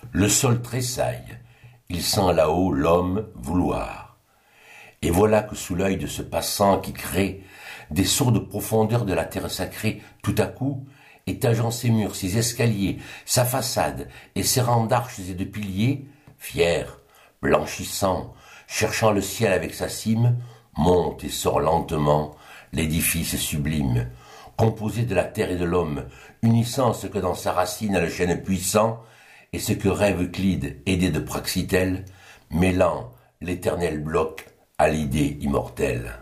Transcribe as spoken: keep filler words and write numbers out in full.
Le sol tressaille, il sent là-haut l'homme vouloir. Et voilà que sous l'œil de ce passant qui crée des sourdes profondeurs de la terre sacrée, tout à coup, étageant ses murs, ses escaliers, sa façade et ses rangs d'arches et de piliers, fier, blanchissant, cherchant le ciel avec sa cime, monte et sort lentement l'édifice sublime, composé de la terre et de l'homme, unissant ce que dans sa racine a le chêne puissant, et ce que rêve Euclide, aidé de Praxitèle, mêlant l'éternel bloc à l'idée immortelle.